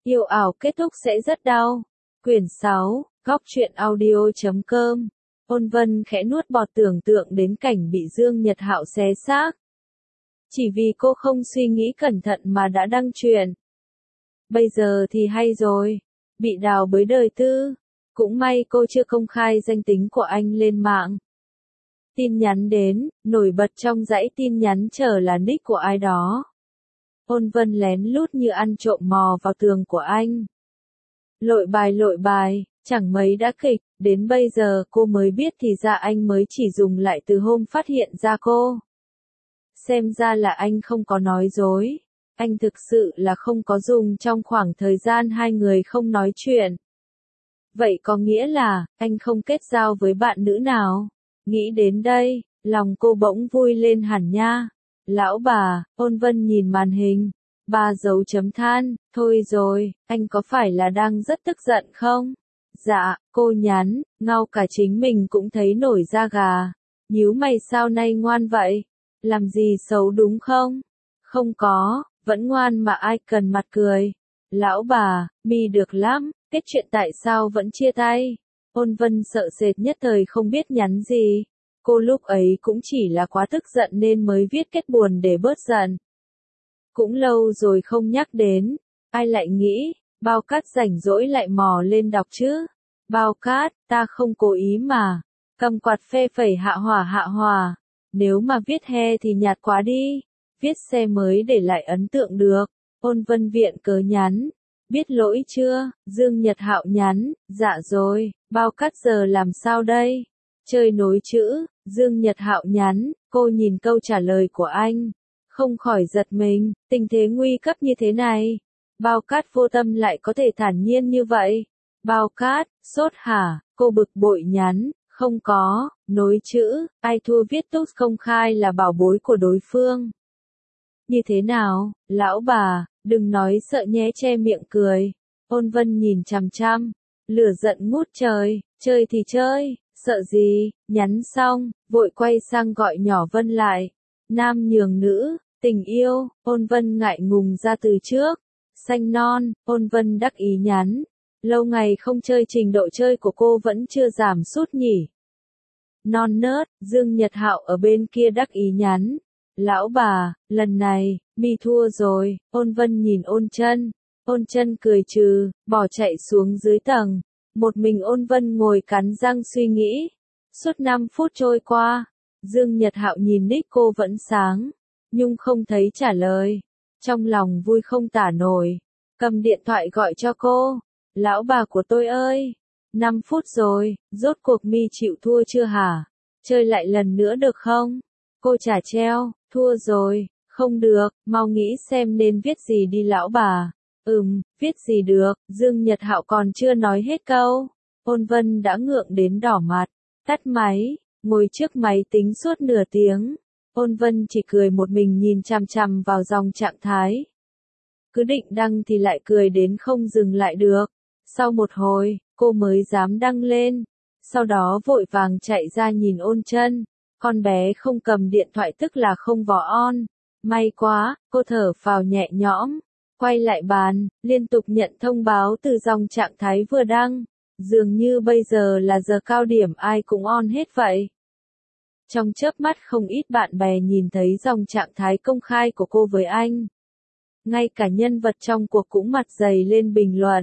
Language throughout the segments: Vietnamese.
Yêu ảo kết thúc sẽ rất đau. Quyển 6, góc truyện audio.com. Ôn Vân khẽ nuốt bọt tưởng tượng đến cảnh bị Dương Nhật Hạo xé xác. Chỉ vì cô không suy nghĩ cẩn thận mà đã đăng truyện. Bây giờ thì hay rồi, bị đào bới đời tư. Cũng may cô chưa công khai danh tính của anh lên mạng. Tin nhắn đến, nổi bật trong dãy tin nhắn chờ là nick của ai đó. Ôn Vân lén lút như ăn trộm mò vào tường của anh. Lội bài, chẳng mấy đã kịch, đến bây giờ cô mới biết thì ra anh mới chỉ dùng lại từ hôm phát hiện ra cô. Xem ra là anh không có nói dối. Anh thực sự là không có dùng trong khoảng thời gian hai người không nói chuyện. Vậy có nghĩa là, anh không kết giao với bạn nữ nào? Nghĩ đến đây, lòng cô bỗng vui lên hẳn nha. Lão bà, Ôn Vân nhìn màn hình. 3 dấu chấm than, thôi rồi, anh có phải là đang rất tức giận không? Dạ, cô nhắn, ngao cả chính mình cũng thấy nổi da gà. Nhíu mày sao nay ngoan vậy? Làm gì xấu đúng không? Không có, vẫn ngoan mà ai cần mặt cười. Lão bà, mi được lắm, kết chuyện tại sao vẫn chia tay? Ôn Vân sợ sệt nhất thời không biết nhắn gì. Cô lúc ấy cũng chỉ là quá tức giận nên mới viết kết buồn để bớt giận. Cũng lâu rồi không nhắc đến, ai lại nghĩ, Bao Cát rảnh rỗi lại mò lên đọc chứ. Bao Cát, ta không cố ý mà. Cầm quạt phê phẩy hạ hỏa. Nếu mà viết he thì nhạt quá đi. Viết xe mới để lại ấn tượng được. Ôn Vân viện cớ nhắn. Biết lỗi chưa? Dương Nhật Hạo nhắn. Dạ rồi, Bao Cát giờ làm sao đây? Chơi nối chữ. Dương Nhật Hạo nhắn. Cô nhìn câu trả lời của anh. Không khỏi giật mình, tình thế nguy cấp như thế này. Bao Cát vô tâm lại có thể thản nhiên như vậy. Bao Cát, sốt hả? Cô bực bội nhắn. Không có, nối chữ, ai thua viết tốt công khai là bảo bối của đối phương. Như thế nào, lão bà, đừng nói sợ nhé, che miệng cười. Ôn Vân nhìn chằm chằm, lửa giận ngút trời, chơi thì chơi, sợ gì, nhắn xong, vội quay sang gọi nhỏ Vân lại. Nam nhường nữ, tình yêu, Ôn Vân ngại ngùng ra từ trước. Xanh non, Ôn Vân đắc ý nhắn. Lâu ngày không chơi, trình độ chơi của cô vẫn chưa giảm sút nhỉ. Non nớt, Dương Nhật Hạo ở bên kia đắc ý nhắn. Lão bà, lần này, mi thua rồi. Ôn Vân nhìn Ôn Chân. Ôn Chân cười trừ, bỏ chạy xuống dưới tầng. Một mình Ôn Vân ngồi cắn răng suy nghĩ. Suốt 5 phút trôi qua, Dương Nhật Hạo nhìn nick cô vẫn sáng, nhưng không thấy trả lời. Trong lòng vui không tả nổi, cầm điện thoại gọi cho cô. Lão bà của tôi ơi, 5 phút rồi, rốt cuộc mi chịu thua chưa hả? Chơi lại lần nữa được không? Cô trả treo, thua rồi, không được, mau nghĩ xem nên viết gì đi lão bà. Viết gì được, Dương Nhật Hạo còn chưa nói hết câu. Ôn Vân đã ngượng đến đỏ mặt, tắt máy, ngồi trước máy tính suốt nửa tiếng. Ôn Vân chỉ cười một mình nhìn chằm chằm vào dòng trạng thái. Cứ định đăng thì lại cười đến không dừng lại được. Sau một hồi, cô mới dám đăng lên. Sau đó vội vàng chạy ra nhìn Ôn Chân. Con bé không cầm điện thoại tức là không vỏ on. May quá, cô thở phào nhẹ nhõm. Quay lại bàn, liên tục nhận thông báo từ dòng trạng thái vừa đăng. Dường như bây giờ là giờ cao điểm ai cũng on hết vậy. Trong chớp mắt không ít bạn bè nhìn thấy dòng trạng thái công khai của cô với anh. Ngay cả nhân vật trong cuộc cũng mặt dày lên bình luận.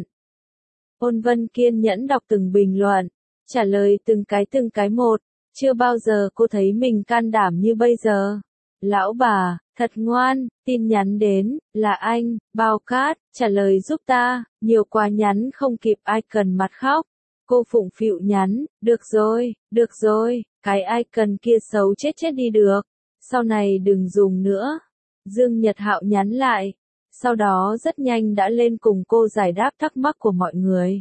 Ôn Vân kiên nhẫn đọc từng bình luận, trả lời từng cái một. Chưa bao giờ cô thấy mình can đảm như bây giờ. Lão bà, thật ngoan, tin nhắn đến, là anh, Bao Cát, trả lời giúp ta, nhiều quá nhắn không kịp ai cần mặt khóc. Cô phụng phịu nhắn, được rồi, cái ai cần kia xấu chết đi được. Sau này đừng dùng nữa. Dương Nhật Hạo nhắn lại. Sau đó rất nhanh đã lên cùng cô giải đáp thắc mắc của mọi người.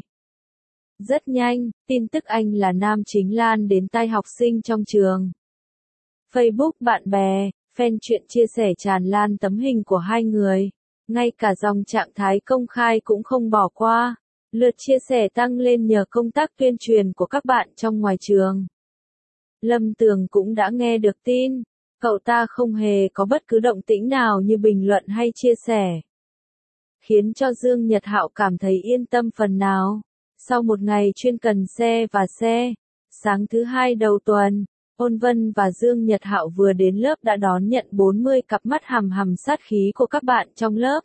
Rất nhanh, tin tức anh là nam chính lan đến tai học sinh trong trường. Facebook bạn bè, fan truyện chia sẻ tràn lan tấm hình của hai người. Ngay cả dòng trạng thái công khai cũng không bỏ qua. Lượt chia sẻ tăng lên nhờ công tác tuyên truyền của các bạn trong ngoài trường. Lâm Tường cũng đã nghe được tin. Cậu ta không hề có bất cứ động tĩnh nào như bình luận hay chia sẻ. khiến cho Dương Nhật Hạo cảm thấy yên tâm phần nào. Sau một ngày chuyên cần xe và xe, sáng thứ hai đầu tuần, Ôn Vân và Dương Nhật Hạo vừa đến lớp đã đón nhận 40 cặp mắt hằm hằm sát khí của các bạn trong lớp.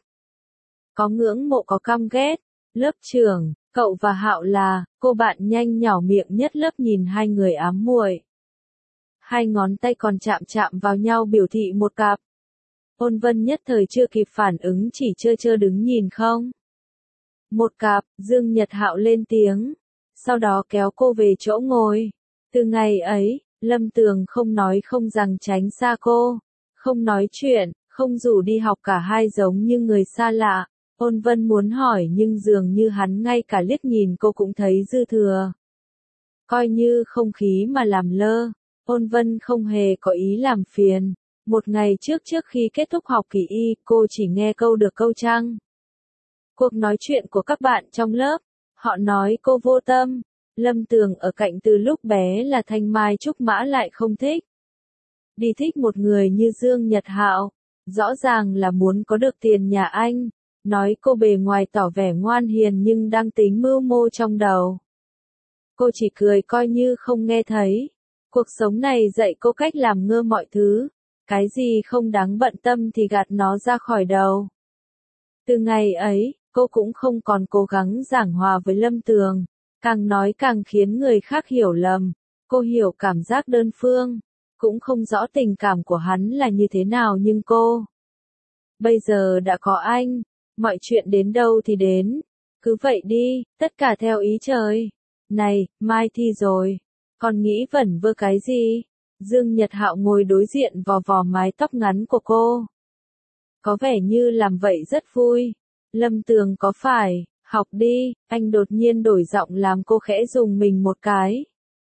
Có ngưỡng mộ có căm ghét. Lớp trưởng, cậu và Hạo là, cô bạn nhanh nhỏ miệng nhất lớp nhìn hai người ám muội. Hai ngón tay còn chạm chạm vào nhau biểu thị một cặp. Ôn Vân nhất thời chưa kịp phản ứng chỉ trơ trơ đứng nhìn không. Một cặp, Dương Nhật Hạo lên tiếng. Sau đó kéo cô về chỗ ngồi. Từ ngày ấy, Lâm Tường không nói không rằng tránh xa cô. Không nói chuyện, không rủ đi học cả hai giống như người xa lạ. Ôn Vân muốn hỏi nhưng dường như hắn ngay cả liếc nhìn cô cũng thấy dư thừa. Coi như không khí mà làm lơ. Ôn Vân không hề có ý làm phiền. Một ngày trước khi kết thúc học kỳ y, cô chỉ nghe câu được câu trăng. Cuộc nói chuyện của các bạn trong lớp, họ nói cô vô tâm. Lâm Tường ở cạnh từ lúc bé là Thanh Mai Trúc Mã lại không thích. Đi thích một người như Dương Nhật Hạo, rõ ràng là muốn có được tiền nhà anh. Nói cô bề ngoài tỏ vẻ ngoan hiền nhưng đang tính mưu mô trong đầu. Cô chỉ cười coi như không nghe thấy. Cuộc sống này dạy cô cách làm ngơ mọi thứ. Cái gì không đáng bận tâm thì gạt nó ra khỏi đầu. Từ ngày ấy, cô cũng không còn cố gắng giảng hòa với Lâm Tường. Càng nói càng khiến người khác hiểu lầm. Cô hiểu cảm giác đơn phương. Cũng không rõ tình cảm của hắn là như thế nào nhưng cô. Bây giờ đã có anh. Mọi chuyện đến đâu thì đến. Cứ vậy đi, tất cả theo ý trời. Này, mai thi rồi. Còn nghĩ vẩn vơ cái gì? Dương Nhật Hạo ngồi đối diện vò vò mái tóc ngắn của cô. Có vẻ như làm vậy rất vui. Lâm Tường có phải, học đi, anh đột nhiên đổi giọng làm cô khẽ dùng mình một cái.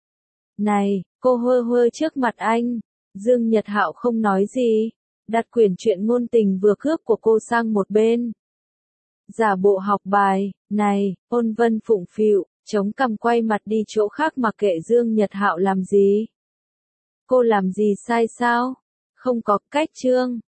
Này, cô hơ hơ trước mặt anh. Dương Nhật Hạo không nói gì. Đặt quyển truyện ngôn tình vừa cướp của cô sang một bên. Giả bộ học bài, này, Ôn Vân phụng phịu, chống cằm quay mặt đi chỗ khác mặc kệ Dương Nhật Hạo làm gì. Cô làm gì sai sao? Không có cách chương.